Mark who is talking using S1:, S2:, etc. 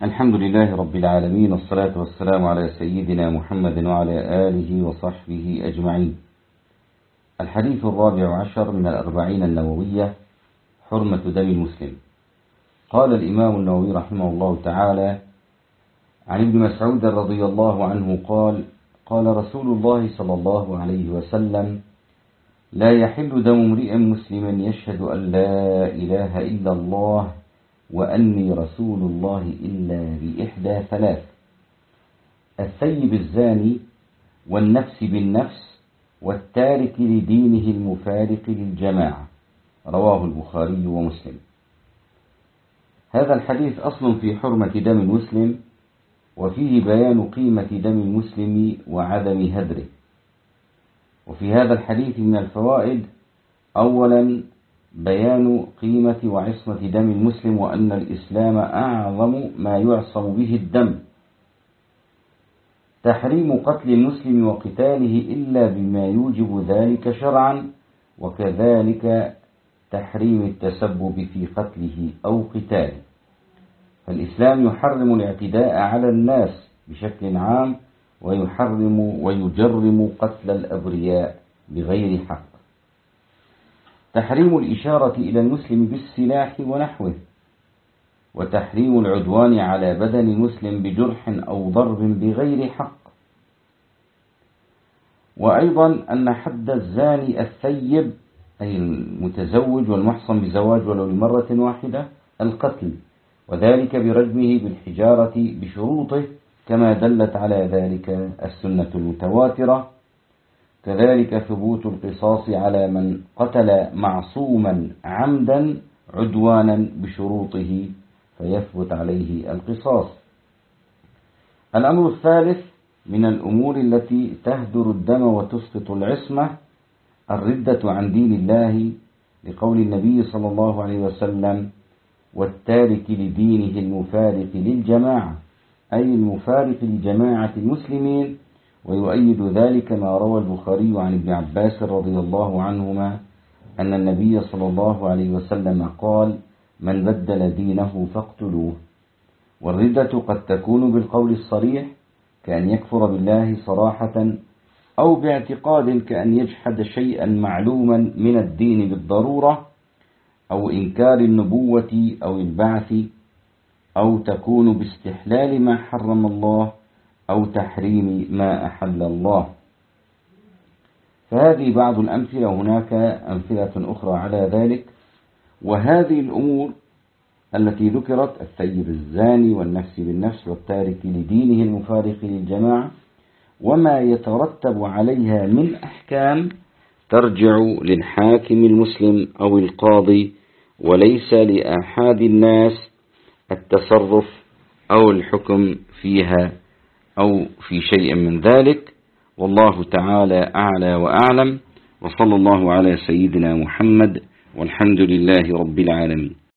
S1: الحمد لله رب العالمين، والصلاة والسلام على سيدنا محمد وعلى آله وصحبه أجمعين. الحديث 14 من 40 النووية: حرمة دم المسلم. قال الإمام النووي رحمه الله تعالى عن ابن مسعود رضي الله عنه قال: قال رسول الله صلى الله عليه وسلم: لا يحل دم امرئ مسلم يشهد أن لا إله إلا الله وأني رسول الله إلا بإحدى ثلاث: الثيب الزاني، والنفس بالنفس، والتارك لدينه المفارق للجماعة. رواه البخاري ومسلم. هذا الحديث أصل في حرمة دم المسلم، وفيه بيان قيمة دم المسلم وعدم هدره. وفي هذا الحديث من الفوائد: أولا بيان قيمة وعصمة دم المسلم، وأن الإسلام أعظم ما يعصم به الدم. تحريم قتل المسلم وقتاله إلا بما يوجب ذلك شرعا، وكذلك تحريم التسبب في قتله أو قتاله. فالإسلام يحرم الاعتداء على الناس بشكل عام، ويحرم ويجرم قتل الأبرياء بغير حق. تحريم الإشارة إلى المسلم بالسلاح ونحوه، وتحريم العدوان على بدن المسلم بجرح أو ضرب بغير حق. وأيضا أن حد الزاني الثيب أي المتزوج والمحصن بزواج ولو لمرة واحدة القتل، وذلك برجمه بالحجارة بشروطه كما دلت على ذلك السنة المتواترة. كذلك ثبوت القصاص على من قتل معصوما عمدا عدوانا بشروطه فيثبت عليه القصاص. الأمر الثالث من الأمور التي تهدر الدم وتسقط العصمة: الردة عن دين الله، لقول النبي صلى الله عليه وسلم: والتارك لدينه المفارق للجماعة، أي المفارق لجماعة المسلمين. ويؤيد ذلك ما روى البخاري عن ابن عباس رضي الله عنهما أن النبي صلى الله عليه وسلم قال: من بدل دينه فاقتلوه. والردة قد تكون بالقول الصريح كأن يكفر بالله صراحة، أو باعتقاد كأن يجحد شيئا معلوما من الدين بالضرورة، أو إنكار النبوة أو البعث، أو تكون باستحلال ما حرم الله أو تحريم ما أحل الله. فهذه بعض الأمثلة، وهناك أمثلة أخرى على ذلك. وهذه الأمور التي ذكرت: الثيب الزاني، والنفس بالنفس، والتارك لدينه المفارق للجماعة، وما يترتب عليها من أحكام، ترجع للحاكم المسلم أو القاضي، وليس لآحاد الناس التصرف أو الحكم فيها أو في شيء من ذلك. والله تعالى أعلى وأعلم، وصلى الله على سيدنا محمد، والحمد لله رب العالمين.